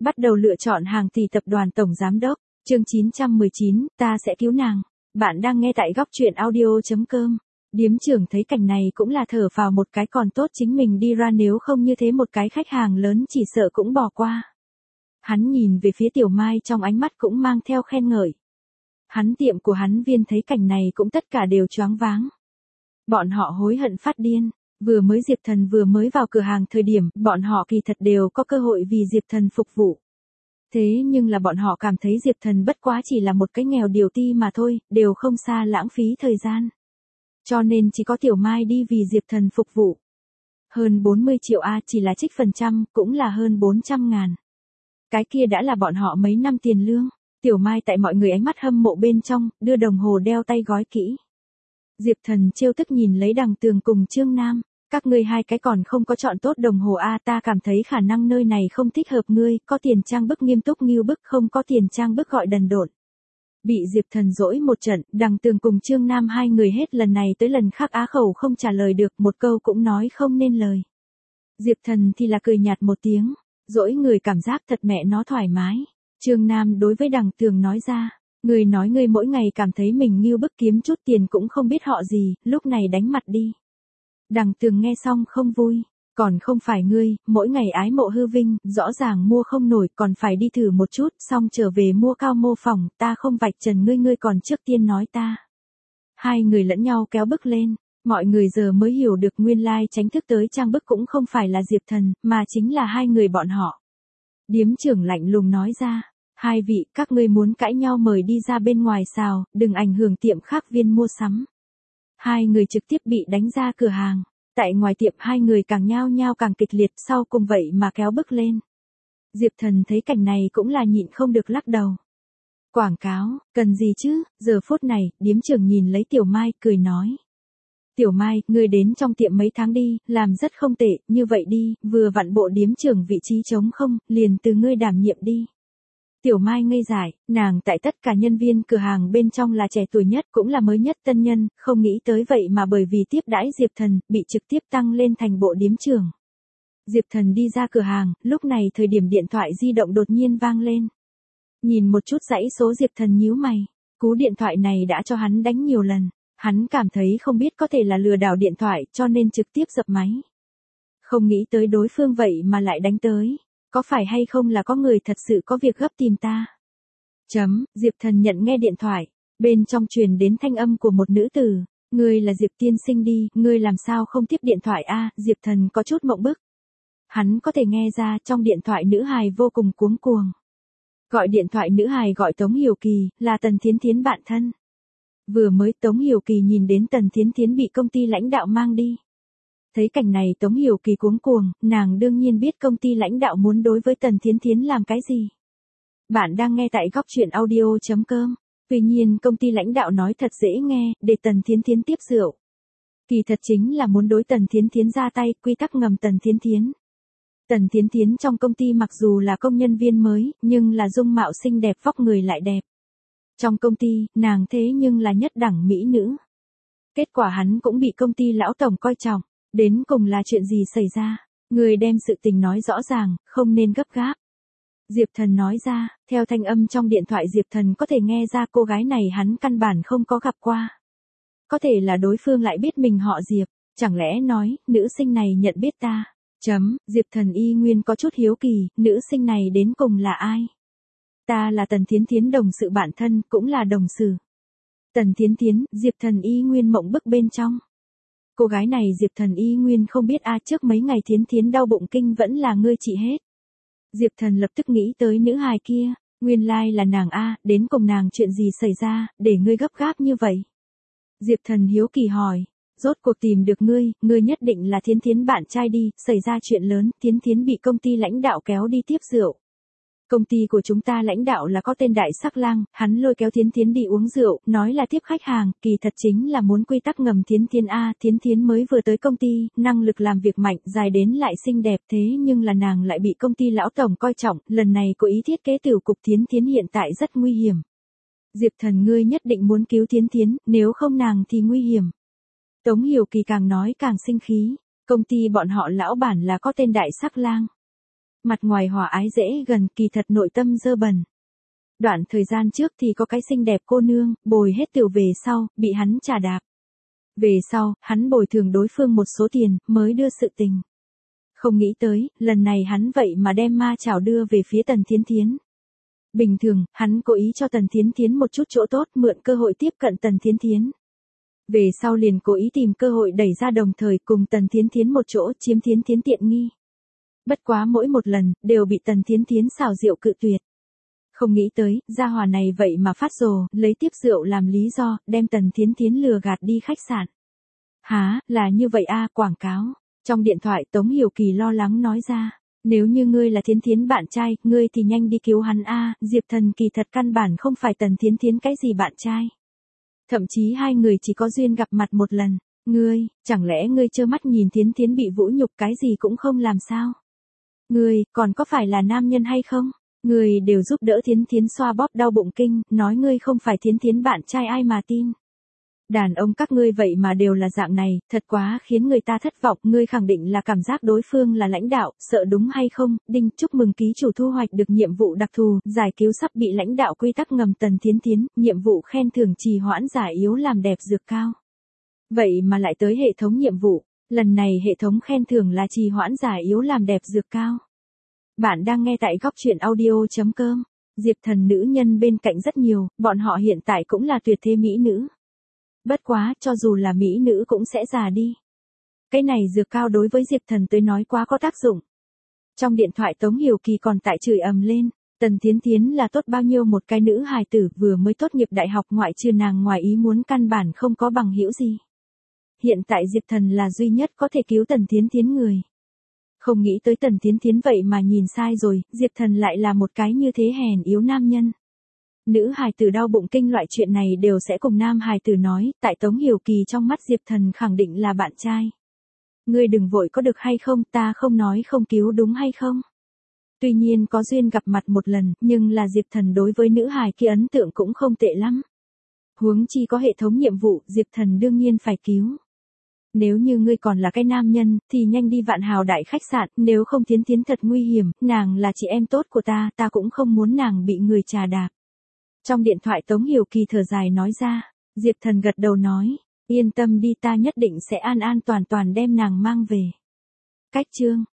Bắt đầu lựa chọn hàng tỷ tập đoàn tổng giám đốc. Chương 919, ta sẽ cứu nàng. Bạn đang nghe tại góc truyện audio.com. Điếm trưởng thấy cảnh này cũng là thở phào một cái, còn tốt chính mình đi ra, nếu không như thế một cái khách hàng lớn chỉ sợ cũng bỏ qua. Hắn nhìn về phía Tiểu Mai, trong ánh mắt cũng mang theo khen ngợi. Hắn tiệm của hắn viên thấy cảnh này cũng tất cả đều choáng váng. Bọn họ hối hận phát điên. Vừa mới Diệp Thần vừa mới vào cửa hàng thời điểm, bọn họ kỳ thật đều có cơ hội vì Diệp Thần phục vụ. Thế nhưng là bọn họ cảm thấy Diệp Thần bất quá chỉ là một cái nghèo điều ti mà thôi, đều không xa lãng phí thời gian. Cho nên chỉ có Tiểu Mai đi vì Diệp Thần phục vụ. Hơn 40 triệu A chỉ là trích phần trăm, cũng là hơn 400.000. Cái kia đã là bọn họ mấy năm tiền lương. Tiểu Mai tại mọi người ánh mắt hâm mộ bên trong, đưa đồng hồ đeo tay gói kỹ. Diệp Thần trêu tức nhìn lấy Đằng Tường cùng Trương Nam. Các ngươi hai cái còn không có chọn tốt đồng hồ A, ta cảm thấy khả năng nơi này không thích hợp ngươi, có tiền trang bức nghiêm túc nghiêu bức, không có tiền trang bức gọi đần độn. Bị Diệp Thần dỗi một trận, Đằng Tường cùng Trương Nam hai người hết lần này tới lần khác á khẩu không trả lời được, một câu cũng nói không nên lời. Diệp Thần thì là cười nhạt một tiếng, dỗi người cảm giác thật mẹ nó thoải mái. Trương Nam đối với Đằng Tường nói ra, ngươi nói ngươi mỗi ngày cảm thấy mình nghiêu bức kiếm chút tiền cũng không biết họ gì, lúc này đánh mặt đi. Đằng Tường nghe xong không vui, còn không phải ngươi, mỗi ngày ái mộ hư vinh, rõ ràng mua không nổi, còn phải đi thử một chút, xong trở về mua cao mô phỏng, ta không vạch trần ngươi, ngươi còn trước tiên nói ta. Hai người lẫn nhau kéo bức lên, mọi người giờ mới hiểu được nguyên lai tránh thức tới trang bức cũng không phải là Diệp Thần, mà chính là hai người bọn họ. Điếm trưởng lạnh lùng nói ra, hai vị, các ngươi muốn cãi nhau mời đi ra bên ngoài xào, đừng ảnh hưởng tiệm khác viên mua sắm. Hai người trực tiếp bị đánh ra cửa hàng. Tại ngoài tiệm hai người càng nhao nhao càng kịch liệt, sau cùng vậy mà kéo bức lên. Diệp Thần thấy cảnh này cũng là nhịn không được lắc đầu. Quảng cáo, cần gì chứ, giờ phút này, điếm trưởng nhìn lấy Tiểu Mai, cười nói. Tiểu Mai, ngươi đến trong tiệm mấy tháng đi, làm rất không tệ, như vậy đi, vừa vặn bộ điếm trưởng vị trí trống không, liền từ ngươi đảm nhiệm đi. Tiểu Mai ngây dại, nàng tại tất cả nhân viên cửa hàng bên trong là trẻ tuổi nhất, cũng là mới nhất tân nhân, không nghĩ tới vậy mà bởi vì tiếp đãi Diệp Thần, bị trực tiếp tăng lên thành bộ điếm trưởng. Diệp Thần đi ra cửa hàng, lúc này thời điểm điện thoại di động đột nhiên vang lên. Nhìn một chút dãy số, Diệp Thần nhíu mày, cú điện thoại này đã cho hắn đánh nhiều lần, hắn cảm thấy không biết có thể là lừa đảo điện thoại, cho nên trực tiếp dập máy. Không nghĩ tới đối phương vậy mà lại đánh tới. Có phải hay không là có người thật sự có việc gấp tìm ta? Diệp Thần nhận nghe điện thoại, bên trong truyền đến thanh âm của một nữ tử, ngươi là Diệp tiên sinh đi, ngươi làm sao không tiếp điện thoại a? Diệp Thần có chút mộng bức. Hắn có thể nghe ra trong điện thoại nữ hài vô cùng cuống cuồng. Gọi điện thoại nữ hài gọi Tống Hiểu Kỳ, là Tần Thiến Thiến bạn thân. Vừa mới Tống Hiểu Kỳ nhìn đến Tần Thiến Thiến bị công ty lãnh đạo mang đi. Thấy cảnh này Tống Hiểu Kỳ cuống cuồng, nàng đương nhiên biết công ty lãnh đạo muốn đối với Tần Thiến Thiến làm cái gì. Bạn đang nghe tại góc truyện audio.com. Tuy nhiên công ty lãnh đạo nói thật dễ nghe, để Tần Thiến Thiến tiếp rượu. Kỳ thật chính là muốn đối Tần Thiến Thiến ra tay, quy tắc ngầm Tần Thiến Thiến. Tần Thiến Thiến trong công ty mặc dù là công nhân viên mới, nhưng là dung mạo xinh đẹp, vóc người lại đẹp. Trong công ty, nàng thế nhưng là nhất đẳng mỹ nữ. Kết quả hắn cũng bị công ty lão tổng coi trọng. Đến cùng là chuyện gì xảy ra? Người đem sự tình nói rõ ràng, không nên gấp gáp. Diệp Thần nói ra, theo thanh âm trong điện thoại Diệp Thần có thể nghe ra cô gái này hắn căn bản không có gặp qua. Có thể là đối phương lại biết mình họ Diệp, chẳng lẽ nói, nữ sinh này nhận biết ta? Diệp Thần y nguyên có chút hiếu kỳ, nữ sinh này đến cùng là ai? Ta là Tần Thiến Thiến đồng sự bạn thân, cũng là đồng sự. Tần Thiến Thiến, Diệp Thần y nguyên mộng bức bên trong. Cô gái này Diệp Thần y nguyên không biết a, trước mấy ngày Thiến Thiến đau bụng kinh vẫn là ngươi trị hết. Diệp Thần lập tức nghĩ tới nữ hài kia, nguyên lai là nàng a, đến cùng nàng chuyện gì xảy ra, để ngươi gấp gáp như vậy. Diệp Thần hiếu kỳ hỏi, rốt cuộc tìm được ngươi, ngươi nhất định là Thiến Thiến bạn trai đi, xảy ra chuyện lớn, Thiến Thiến bị công ty lãnh đạo kéo đi tiếp rượu. Công ty của chúng ta lãnh đạo là có tên Đại Sắc Lang, hắn lôi kéo Thiến Thiến đi uống rượu, nói là tiếp khách hàng, kỳ thật chính là muốn quy tắc ngầm Thiến Thiến a, Thiến Thiến mới vừa tới công ty, năng lực làm việc mạnh, dài đến lại xinh đẹp, thế nhưng là nàng lại bị công ty lão tổng coi trọng, lần này có ý thiết kế tiểu cục Thiến Thiến hiện tại rất nguy hiểm. Diệp Thần ngươi nhất định muốn cứu Thiến Thiến, nếu không nàng thì nguy hiểm. Tống Hiểu Kỳ càng nói càng sinh khí, công ty bọn họ lão bản là có tên Đại Sắc Lang. Mặt ngoài hòa ái dễ gần, kỳ thật nội tâm dơ bẩn. Đoạn thời gian trước thì có cái xinh đẹp cô nương, bồi hết tiểu về sau, bị hắn trà đạp. Về sau, hắn bồi thường đối phương một số tiền, mới đưa sự tình. Không nghĩ tới, lần này hắn vậy mà đem ma chảo đưa về phía Tần Thiến Thiến. Bình thường, hắn cố ý cho Tần Thiến Thiến một chút chỗ tốt, mượn cơ hội tiếp cận Tần Thiến Thiến. Về sau liền cố ý tìm cơ hội đẩy ra, đồng thời cùng Tần Thiến Thiến một chỗ chiếm Thiến Thiến tiện nghi. Bất quá mỗi một lần, đều bị Tần Thiến Thiến xảo diệu cự tuyệt. Không nghĩ tới, gia hỏa này vậy mà phát rồ, lấy tiếp rượu làm lý do, đem Tần Thiến Thiến lừa gạt đi khách sạn. Hả, là như vậy a, quảng cáo. Trong điện thoại Tống Hiểu Kỳ lo lắng nói ra, nếu như ngươi là Thiến Thiến bạn trai, ngươi thì nhanh đi cứu hắn a, Diệp Thần kỳ thật căn bản không phải Tần Thiến Thiến cái gì bạn trai. Thậm chí hai người chỉ có duyên gặp mặt một lần, chẳng lẽ ngươi trơ mắt nhìn Thiến Thiến bị vũ nhục cái gì cũng không làm sao? Ngươi, còn có phải là nam nhân hay không? Ngươi đều giúp đỡ Thiến Thiến xoa bóp đau bụng kinh, nói ngươi không phải Thiến Thiến bạn trai ai mà tin. Đàn ông các ngươi vậy mà đều là dạng này, thật quá khiến người ta thất vọng, ngươi khẳng định là cảm giác đối phương là lãnh đạo, sợ đúng hay không? Đinh, chúc mừng ký chủ thu hoạch được nhiệm vụ đặc thù, giải cứu sắp bị lãnh đạo quy tắc ngầm Tần Thiến Thiến, nhiệm vụ khen thưởng trì hoãn giả yếu làm đẹp dược cao. Vậy mà lại tới hệ thống nhiệm vụ, lần này hệ thống khen thưởng là trì hoãn giả yếu làm đẹp dược cao. Bạn đang nghe tại góc truyện audio.com. Diệp Thần nữ nhân bên cạnh rất nhiều, bọn họ hiện tại cũng là tuyệt thế mỹ nữ. Bất quá, cho dù là mỹ nữ cũng sẽ già đi. Cái này dược cao đối với Diệp Thần tới nói quá có tác dụng. Trong điện thoại Tống Hiểu Kỳ còn tại chửi ầm lên, Tần Thiến Thiến là tốt bao nhiêu một cái nữ hài tử vừa mới tốt nghiệp đại học, ngoại trừ nàng ngoài ý muốn căn bản không có bằng hữu gì. Hiện tại Diệp Thần là duy nhất có thể cứu Tần Thiến Thiến người. Không nghĩ tới Tần Thiến Thiến vậy mà nhìn sai rồi, Diệp Thần lại là một cái như thế hèn yếu nam nhân. Nữ hài tử đau bụng kinh loại chuyện này đều sẽ cùng nam hài tử nói, tại Tống Hiểu Kỳ trong mắt Diệp Thần khẳng định là bạn trai. Ngươi đừng vội có được hay không, ta không nói không cứu đúng hay không? Tuy nhiên có duyên gặp mặt một lần, nhưng là Diệp Thần đối với nữ hài kia ấn tượng cũng không tệ lắm. Huống chi có hệ thống nhiệm vụ, Diệp Thần đương nhiên phải cứu. Nếu như ngươi còn là cái nam nhân, thì nhanh đi Vạn Hào đại khách sạn, nếu không Thiến Thiến thật nguy hiểm, nàng là chị em tốt của ta, ta cũng không muốn nàng bị người trà đạp. Trong điện thoại Tống Hiểu Kỳ thở dài nói ra, Diệp Thần gật đầu nói, yên tâm đi, ta nhất định sẽ an an toàn toàn đem nàng mang về. Cách chương